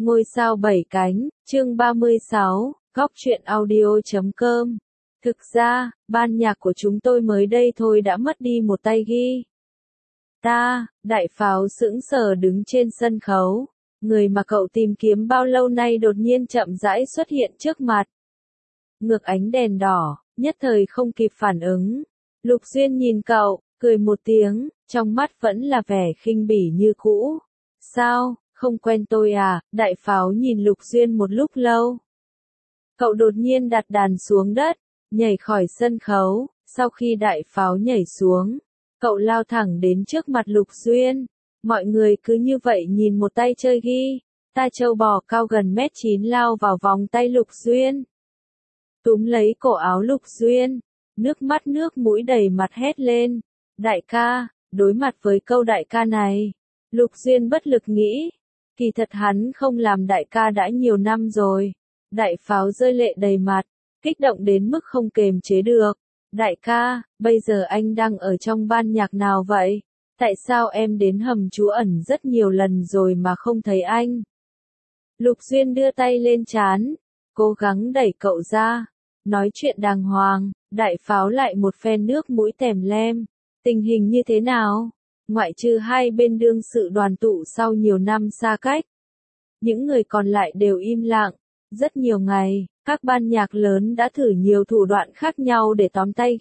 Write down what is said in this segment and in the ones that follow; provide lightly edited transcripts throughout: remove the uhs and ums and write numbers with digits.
Ngôi sao 7 cánh, chương 36, góc truyện audio.com. Thực ra, ban nhạc của chúng tôi mới đây thôi đã mất đi một tay guitar. Đại Pháo sững sờ đứng trên sân khấu. Người mà cậu tìm kiếm bao lâu nay đột nhiên chậm rãi xuất hiện trước mặt. Ngược ánh đèn đỏ, nhất thời không kịp phản ứng. Lục Duyên nhìn cậu, cười một tiếng, trong mắt vẫn là vẻ khinh bỉ như cũ. Sao, không quen tôi à? Đại Pháo nhìn Lục Duyên một lúc lâu. Cậu đột nhiên đặt đàn xuống đất, nhảy khỏi sân khấu. Sau khi Đại Pháo nhảy xuống, cậu lao thẳng đến trước mặt Lục Duyên. Mọi người cứ như vậy nhìn một tay chơi guitar trâu bò cao gần 1m9 lao vào vòng tay Lục Duyên. Túm lấy cổ áo Lục Duyên, nước mắt nước mũi đầy mặt hét lên. Đại ca, đối mặt với câu đại ca này, Lục Duyên bất lực nghĩ. Kỳ thật hắn không làm đại ca đã nhiều năm rồi. Đại Pháo rơi lệ đầy mặt, kích động đến mức không kềm chế được. Đại ca, bây giờ anh đang ở trong ban nhạc nào vậy? Tại sao em đến hầm trú ẩn rất nhiều lần rồi mà không thấy anh? Lục Duyên đưa tay lên trán, cố gắng đẩy cậu ra. Nói chuyện đàng hoàng, Đại Pháo lại một phen nước mũi tèm lem. Tình hình như thế nào? Ngoại trừ hai bên đương sự đoàn tụ sau nhiều năm xa cách, những người còn lại đều im lặng. Rất nhiều ngày, các ban nhạc lớn đã thử nhiều thủ đoạn khác nhau để tóm tay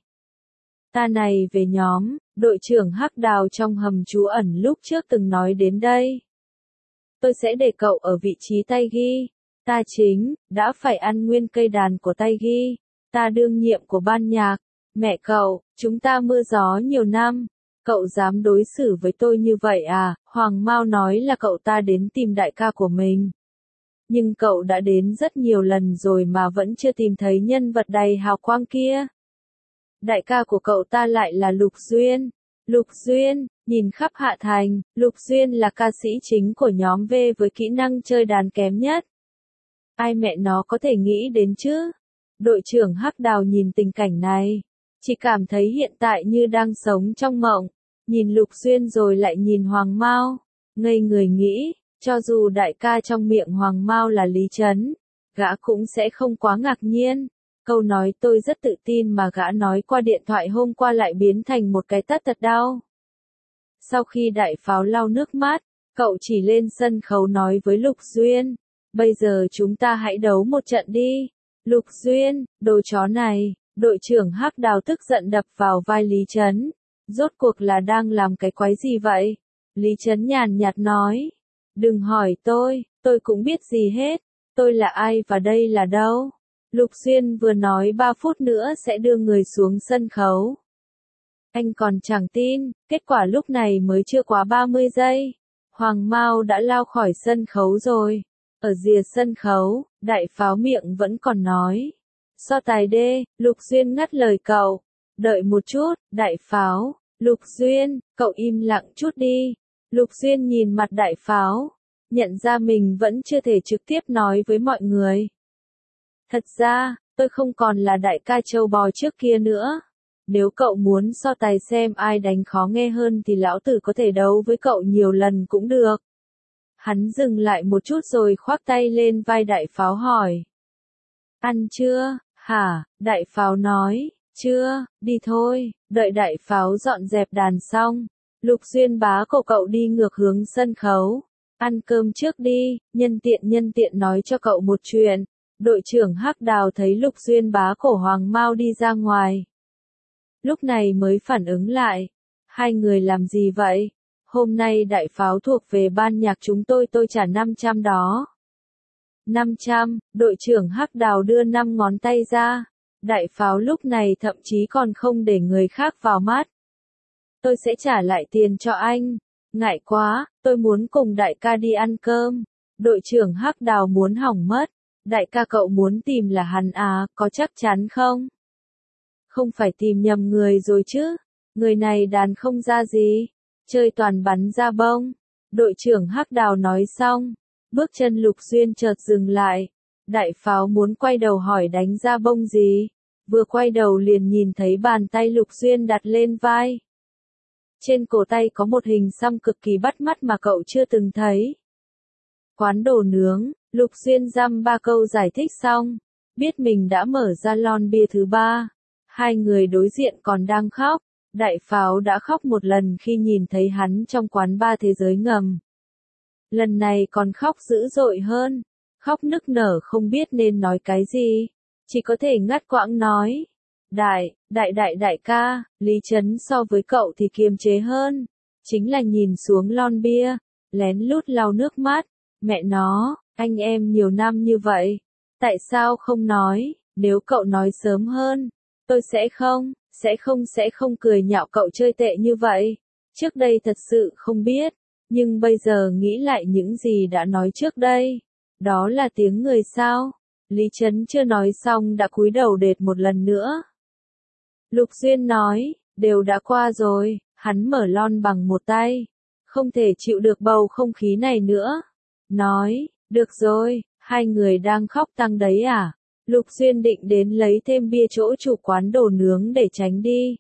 guitar này về nhóm. Đội trưởng Hắc Đào trong hầm trú ẩn lúc trước từng nói đến đây. Tôi sẽ để cậu ở vị trí tay guitar chính, đã phải ăn nguyên cây đàn của tay guitar đương nhiệm của ban nhạc. Mẹ cậu, chúng ta mưa gió nhiều năm. Cậu dám đối xử với tôi như vậy à? Hoàng Mao nói là cậu ta đến tìm đại ca của mình. Nhưng cậu đã đến rất nhiều lần rồi mà vẫn chưa tìm thấy nhân vật đầy hào quang kia. Đại ca của cậu ta lại là Lục Duyên. Lục Duyên, nhìn khắp Hạ Thành, Lục Duyên là ca sĩ chính của nhóm V với kỹ năng chơi đàn kém nhất. Ai mẹ nó có thể nghĩ đến chứ? Đội trưởng Hắc Đào nhìn tình cảnh này, chỉ cảm thấy hiện tại như đang sống trong mộng. Nhìn Lục Duyên rồi lại nhìn Hoàng Mao, ngây người nghĩ, cho dù đại ca trong miệng Hoàng Mao là Lý Trấn, gã cũng sẽ không quá ngạc nhiên. Câu nói tôi rất tự tin mà gã nói qua điện thoại hôm qua lại biến thành một cái tát thật đau. Sau khi Đại Pháo lau nước mắt, cậu chỉ lên sân khấu nói với Lục Duyên, bây giờ chúng ta hãy đấu một trận đi. Lục Duyên, đồ chó này. Đội trưởng Hắc Đào tức giận đập vào vai Lý Trấn. Rốt cuộc là đang làm cái quái gì vậy? Lý Trấn nhàn nhạt nói. Đừng hỏi tôi cũng biết gì hết. Tôi là ai và đây là đâu? Lục Duyên vừa nói 3 phút nữa sẽ đưa người xuống sân khấu. Anh còn chẳng tin, kết quả lúc này mới chưa quá 30 giây. Hoàng Mao đã lao khỏi sân khấu rồi. Ở rìa sân khấu, Đại Pháo miệng vẫn còn nói. So tài đê, Lục Duyên ngắt lời cậu. Đợi một chút, Đại Pháo. Lục Duyên, cậu im lặng chút đi. Lục Duyên nhìn mặt Đại Pháo, nhận ra mình vẫn chưa thể trực tiếp nói với mọi người. Thật ra, tôi không còn là đại ca châu bò trước kia nữa. Nếu cậu muốn so tài xem ai đánh khó nghe hơn thì lão tử có thể đấu với cậu nhiều lần cũng được. Hắn dừng lại một chút rồi khoác tay lên vai Đại Pháo hỏi. Ăn chưa? Hả? Đại Pháo nói. Chưa, đi thôi. Đợi Đại Pháo dọn dẹp đàn xong, Lục Duyên bá cậu đi ngược hướng sân khấu. Ăn cơm trước đi, nhân tiện nói cho cậu một chuyện. Đội trưởng Hắc Đào thấy Lục Duyên bá cổ Hoàng Mao đi ra ngoài. Lúc này mới phản ứng lại. Hai người làm gì vậy? Hôm nay Đại Pháo thuộc về ban nhạc chúng tôi trả 500 đó. 500, đội trưởng Hắc Đào đưa 5 ngón tay ra. Đại Pháo lúc này thậm chí còn không để người khác vào mắt. Tôi sẽ trả lại tiền cho anh. Ngại quá, tôi muốn cùng đại ca đi ăn cơm. Đội trưởng Hắc Đào muốn hỏng mất. Đại ca cậu muốn tìm là hắn à, có chắc chắn không? Không phải tìm nhầm người rồi chứ? Người này đàn không ra gì, chơi toàn bắn ra bông. Đội trưởng Hắc Đào nói xong, bước chân Lục Duyên chợt dừng lại. Đại Pháo muốn quay đầu hỏi đánh ra bông gì, vừa quay đầu liền nhìn thấy bàn tay Lục Duyên đặt lên vai. Trên cổ tay có một hình xăm cực kỳ bắt mắt mà cậu chưa từng thấy. Quán đồ nướng, Lục Duyên dăm ba câu giải thích xong, biết mình đã mở ra lon bia thứ ba. Hai người đối diện còn đang khóc, Đại Pháo đã khóc một lần khi nhìn thấy hắn trong quán bar thế giới ngầm. Lần này còn khóc dữ dội hơn, khóc nức nở không biết nên nói cái gì, chỉ có thể ngắt quãng nói. Đại ca, Lý Trấn so với cậu thì kiềm chế hơn, chính là nhìn xuống lon bia, lén lút lau nước mắt, mẹ nó, anh em nhiều năm như vậy, tại sao không nói, nếu cậu nói sớm hơn, tôi sẽ không cười nhạo cậu chơi tệ như vậy, trước đây thật sự không biết, nhưng bây giờ nghĩ lại những gì đã nói trước đây, đó là tiếng người sao, Lý Trấn chưa nói xong đã cúi đầu đệt một lần nữa. Lục Duyên nói, đều đã qua rồi, hắn mở lon bằng một tay, không thể chịu được bầu không khí này nữa. Nói, được rồi, hai người đang khóc tăng đấy à? Lục Duyên định đến lấy thêm bia chỗ chủ quán đồ nướng để tránh đi.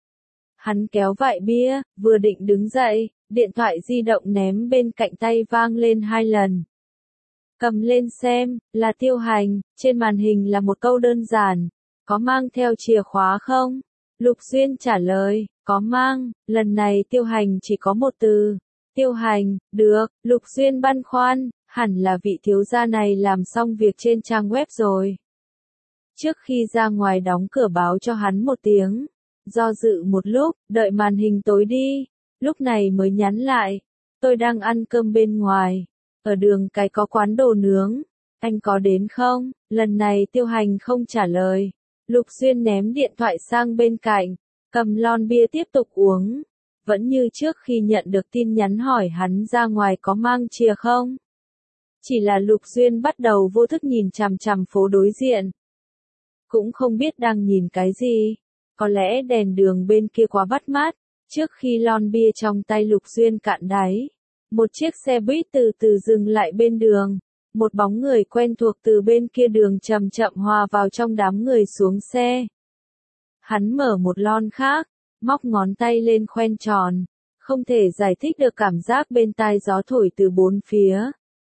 Hắn kéo vại bia, vừa định đứng dậy, điện thoại di động ném bên cạnh tay vang lên 2 lần. Cầm lên xem, là Tiêu Hành, trên màn hình là một câu đơn giản, có mang theo chìa khóa không? Lục Duyên trả lời, có mang, lần này Tiêu Hành chỉ có một từ. Tiêu Hành, được, Lục Duyên băn khoăn, hẳn là vị thiếu gia này làm xong việc trên trang web rồi. Trước khi ra ngoài đóng cửa báo cho hắn một tiếng, do dự một lúc, đợi màn hình tối đi, lúc này mới nhắn lại, tôi đang ăn cơm bên ngoài, ở đường cái có quán đồ nướng, anh có đến không? Lần này Tiêu Hành không trả lời, Lục Duyên ném điện thoại sang bên cạnh, cầm lon bia tiếp tục uống, vẫn như trước khi nhận được tin nhắn hỏi hắn ra ngoài có mang chìa không. Chỉ là Lục Duyên bắt đầu vô thức nhìn chằm chằm phố đối diện. Cũng không biết đang nhìn cái gì, có lẽ đèn đường bên kia quá bắt mắt, trước khi lon bia trong tay Lục Duyên cạn đáy. Một chiếc xe buýt từ từ dừng lại bên đường, một bóng người quen thuộc từ bên kia đường chậm chậm hòa vào trong đám người xuống xe. Hắn mở một lon khác, móc ngón tay lên khoen tròn, không thể giải thích được cảm giác bên tai gió thổi từ bốn phía.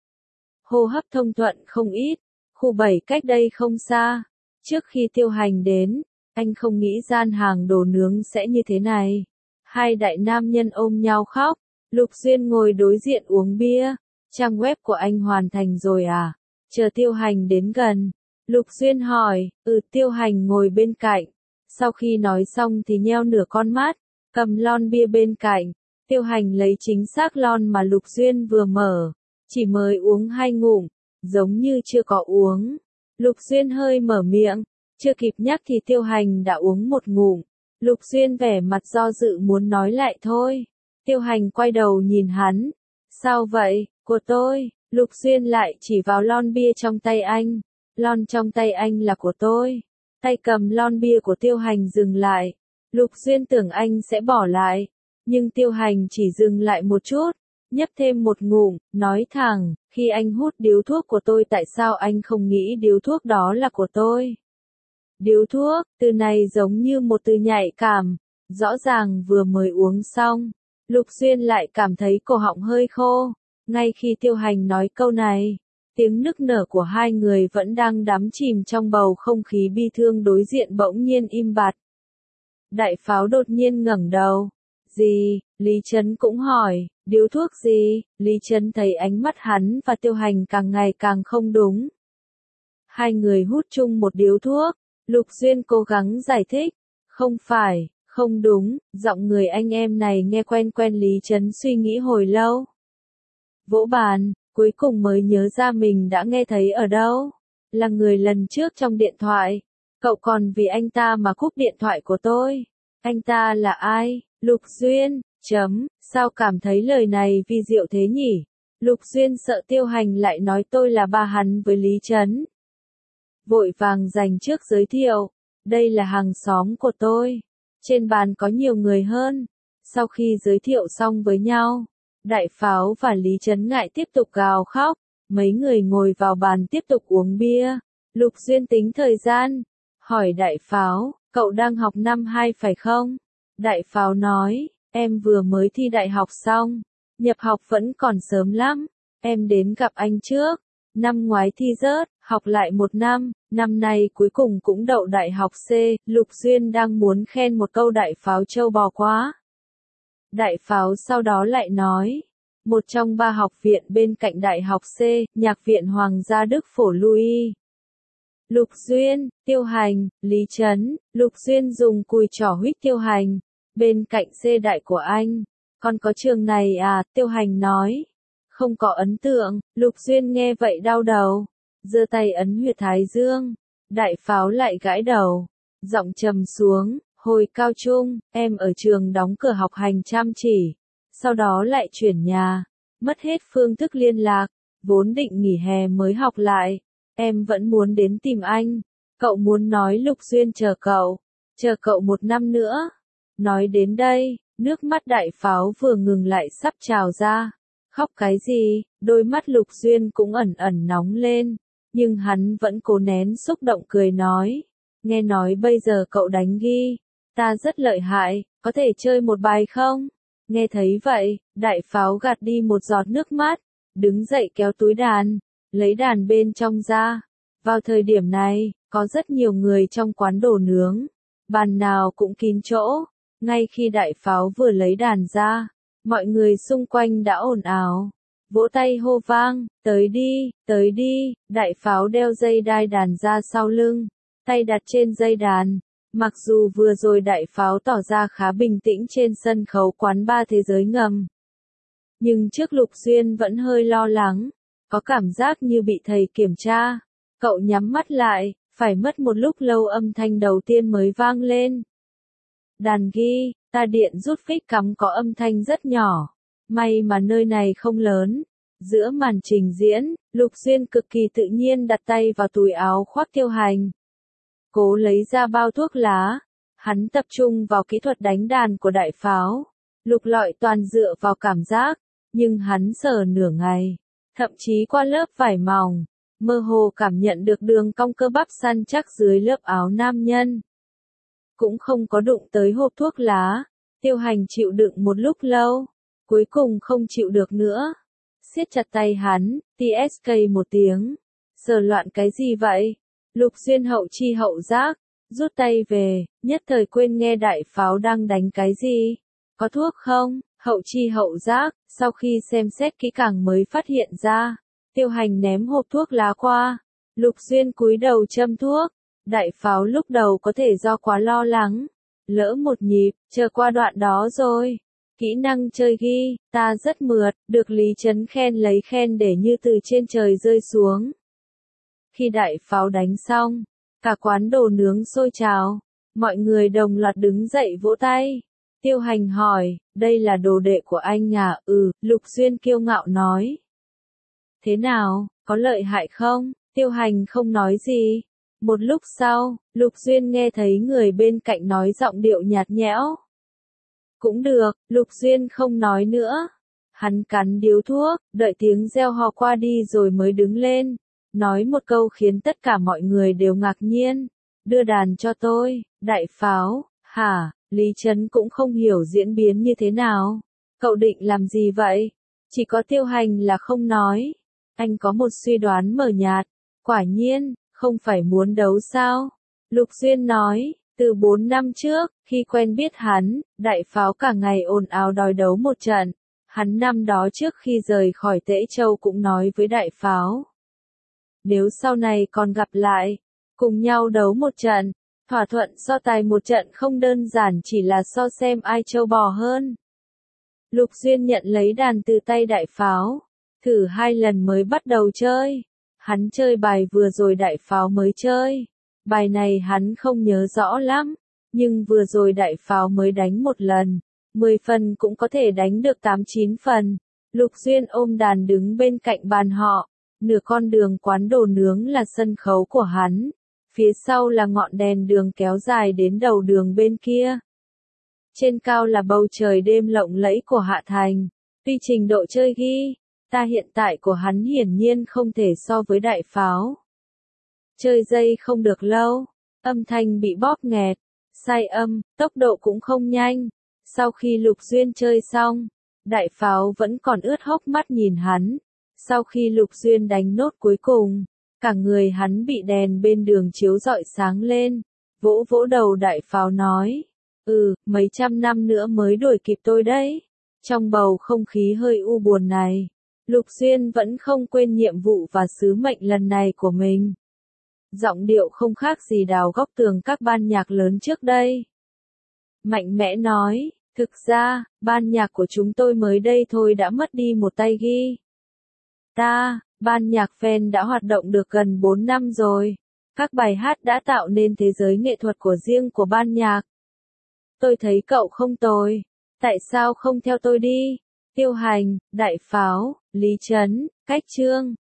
Hô hấp thông thuận không ít, khu 7 cách đây không xa. Trước khi Tiêu Hành đến, anh không nghĩ gian hàng đồ nướng sẽ như thế này. Hai đại nam nhân ôm nhau khóc, Lục Duyên ngồi đối diện uống bia. Trang web của anh hoàn thành rồi à? Chờ Tiêu Hành đến gần. Lục Duyên hỏi, Tiêu Hành ngồi bên cạnh. Sau khi nói xong thì nheo nửa con mắt, cầm lon bia bên cạnh. Tiêu Hành lấy chính xác lon mà Lục Duyên vừa mở. Chỉ mới uống 2 ngụm, giống như chưa có uống. Lục Duyên hơi mở miệng, chưa kịp nhắc thì Tiêu Hành đã uống một ngụm. Lục Duyên vẻ mặt do dự muốn nói lại thôi. Tiêu Hành quay đầu nhìn hắn. Sao vậy, của tôi? Lục Duyên lại chỉ vào lon bia trong tay anh. Lon trong tay anh là của tôi. Tay cầm lon bia của Tiêu Hành dừng lại. Lục Duyên tưởng anh sẽ bỏ lại. Nhưng Tiêu Hành chỉ dừng lại một chút. Nhấp thêm một ngụm, nói thẳng, khi anh hút điếu thuốc của tôi tại sao anh không nghĩ điếu thuốc đó là của tôi? Điếu thuốc, từ này giống như một từ nhạy cảm, rõ ràng vừa mới uống xong. Lục Duyên lại cảm thấy cổ họng hơi khô, ngay khi Tiêu Hành nói câu này, tiếng nức nở của hai người vẫn đang đắm chìm trong bầu không khí bi thương đối diện bỗng nhiên im bặt. Đại Pháo đột nhiên ngẩng đầu. Gì? Lý Trấn cũng hỏi, điếu thuốc gì? Lý Trấn thấy ánh mắt hắn và Tiêu Hành càng ngày càng không đúng. Hai người hút chung một điếu thuốc, Lục Duyên cố gắng giải thích, không phải, không đúng, giọng người anh em này nghe quen quen. Lý Trấn suy nghĩ hồi lâu. Vỗ bàn, cuối cùng mới nhớ ra mình đã nghe thấy ở đâu. Là người lần trước trong điện thoại. Cậu còn vì anh ta mà cúp điện thoại của tôi. Anh ta là ai? Lục Duyên, sao cảm thấy lời này vi diệu thế nhỉ? Lục Duyên sợ Tiêu Hành lại nói tôi là ba hắn với Lý Trấn. Vội vàng dành trước giới thiệu, đây là hàng xóm của tôi. Trên bàn có nhiều người hơn. Sau khi giới thiệu xong với nhau, Đại Pháo và Lý Trấn ngại tiếp tục gào khóc. Mấy người ngồi vào bàn tiếp tục uống bia. Lục Duyên tính thời gian, hỏi Đại Pháo, cậu đang học năm 2 phải không? Đại Pháo nói, em vừa mới thi đại học xong, nhập học vẫn còn sớm lắm, em đến gặp anh trước. Năm ngoái thi rớt, học lại một năm, năm nay cuối cùng cũng đậu đại học C, Lục Duyên đang muốn khen một câu đại pháo trâu bò quá. Đại pháo sau đó lại nói, một trong 3 học viện bên cạnh đại học C, Nhạc viện Hoàng gia Đức Phổ Louis. Lục Duyên, Tiêu Hành, Lý Trấn, Lục Duyên dùng cùi trỏ huých Tiêu Hành, bên cạnh C đại của anh. Còn có trường này à, Tiêu Hành nói. Không có ấn tượng, Lục Duyên nghe vậy đau đầu. Giơ tay ấn huyệt thái dương. Đại pháo lại gãi đầu. Giọng trầm xuống, hồi cao trung, em ở trường đóng cửa học hành chăm chỉ. Sau đó lại chuyển nhà. Mất hết phương thức liên lạc. Vốn định nghỉ hè mới học lại. Em vẫn muốn đến tìm anh. Cậu muốn nói Lục Duyên chờ cậu. Chờ cậu 1 năm nữa. Nói đến đây, nước mắt đại pháo vừa ngừng lại sắp trào ra. Khóc cái gì, đôi mắt Lục Duyên cũng ẩn ẩn nóng lên. Nhưng hắn vẫn cố nén xúc động cười nói. Nghe nói bây giờ cậu đánh ghi. Ta rất lợi hại, có thể chơi một bài không? Nghe thấy vậy, đại pháo gạt đi một giọt nước mắt. Đứng dậy kéo túi đàn, lấy đàn bên trong ra. Vào thời điểm này, có rất nhiều người trong quán đồ nướng. Bàn nào cũng kín chỗ. Ngay khi đại pháo vừa lấy đàn ra, mọi người xung quanh đã ồn ào. Vỗ tay hô vang, tới đi, đại pháo đeo dây đai đàn ra sau lưng, tay đặt trên dây đàn. Mặc dù vừa rồi đại pháo tỏ ra khá bình tĩnh trên sân khấu quán bar thế giới ngầm. Nhưng trước Lục Duyên vẫn hơi lo lắng, có cảm giác như bị thầy kiểm tra. Cậu nhắm mắt lại, phải mất một lúc lâu âm thanh đầu tiên mới vang lên. Đàn ghi, ta điện rút phích cắm có âm thanh rất nhỏ. May mà nơi này không lớn. Giữa màn trình diễn, Lục Duyên cực kỳ tự nhiên đặt tay vào túi áo khoác Tiêu Hành. Cố lấy ra bao thuốc lá. Hắn tập trung vào kỹ thuật đánh đàn của đại pháo. Lục lọi toàn dựa vào cảm giác. Nhưng hắn sờ nửa ngày. Thậm chí qua lớp vải mỏng. Mơ hồ cảm nhận được đường cong cơ bắp săn chắc dưới lớp áo nam nhân. Cũng không có đụng tới hộp thuốc lá. Tiêu Hành chịu đựng một lúc lâu. Cuối cùng không chịu được nữa. Siết chặt tay hắn, TSK một tiếng. Sờ loạn cái gì vậy? Lục Duyên hậu chi hậu giác. Rút tay về, nhất thời quên nghe đại pháo đang đánh cái gì. Có thuốc không? Hậu chi hậu giác, sau khi xem xét kỹ càng mới phát hiện ra. Tiêu Hành ném hộp thuốc lá qua. Lục Duyên cúi đầu châm thuốc. Đại pháo lúc đầu có thể do quá lo lắng. Lỡ một nhịp, chờ qua đoạn đó rồi. Kỹ năng chơi ghi, ta rất mượt, được Lý Trấn khen lấy khen để như từ trên trời rơi xuống. Khi đại pháo đánh xong, cả quán đồ nướng sôi trào. Mọi người đồng loạt đứng dậy vỗ tay. Tiêu Hành hỏi, đây là đồ đệ của anh à? Lục Duyên kiêu ngạo nói. Thế nào, có lợi hại không? Tiêu Hành không nói gì. Một lúc sau, Lục Duyên nghe thấy người bên cạnh nói giọng điệu nhạt nhẽo. Cũng được, Lục Duyên không nói nữa. Hắn cắn điếu thuốc, đợi tiếng reo hò qua đi rồi mới đứng lên. Nói một câu khiến tất cả mọi người đều ngạc nhiên. Đưa đàn cho tôi, đại pháo, hả? Lý Trấn cũng không hiểu diễn biến như thế nào. Cậu định làm gì vậy? Chỉ có Tiêu Hành là không nói. Anh có một suy đoán mờ nhạt. Quả nhiên, không phải muốn đấu sao? Lục Duyên nói, từ 4 năm trước, khi quen biết hắn, đại pháo cả ngày ồn ào đòi đấu một trận. Hắn năm đó trước khi rời khỏi Tễ Châu cũng nói với đại pháo. Nếu sau này còn gặp lại, cùng nhau đấu một trận, thỏa thuận so tài một trận không đơn giản chỉ là so xem ai trâu bò hơn. Lục Duyên nhận lấy đàn từ tay đại pháo, thử 2 lần mới bắt đầu chơi. Hắn chơi bài vừa rồi đại pháo mới chơi. Bài này hắn không nhớ rõ lắm, nhưng vừa rồi đại pháo mới đánh 1 lần. 10 phần cũng có thể đánh được 8-9 phần. Lục Duyên ôm đàn đứng bên cạnh bàn họ. Nửa con đường quán đồ nướng là sân khấu của hắn. Phía sau là ngọn đèn đường kéo dài đến đầu đường bên kia. Trên cao là bầu trời đêm lộng lẫy của Hạ Thành. Tuy trình độ chơi ghi, ta hiện tại của hắn hiển nhiên không thể so với đại pháo. Chơi dây không được lâu, âm thanh bị bóp nghẹt, sai âm, tốc độ cũng không nhanh. Sau khi Lục Duyên chơi xong, đại pháo vẫn còn ướt hốc mắt nhìn hắn. Sau khi Lục Duyên đánh nốt cuối cùng, cả người hắn bị đèn bên đường chiếu rọi sáng lên, vỗ vỗ đầu đại pháo nói, mấy trăm năm nữa mới đuổi kịp tôi đấy. Trong bầu không khí hơi u buồn này, Lục Duyên vẫn không quên nhiệm vụ và sứ mệnh lần này của mình. Giọng điệu không khác gì đào góc tường các ban nhạc lớn trước đây. Mạnh mẽ nói, thực ra, ban nhạc của chúng tôi mới đây thôi đã mất đi một tay guitar. Ban nhạc fan đã hoạt động được gần 4 năm rồi. Các bài hát đã tạo nên thế giới nghệ thuật của riêng của ban nhạc. Tôi thấy cậu không tồi. Tại sao không theo tôi đi? Tiêu Hành, Đại Pháo, Lý Trấn, Cách Trương.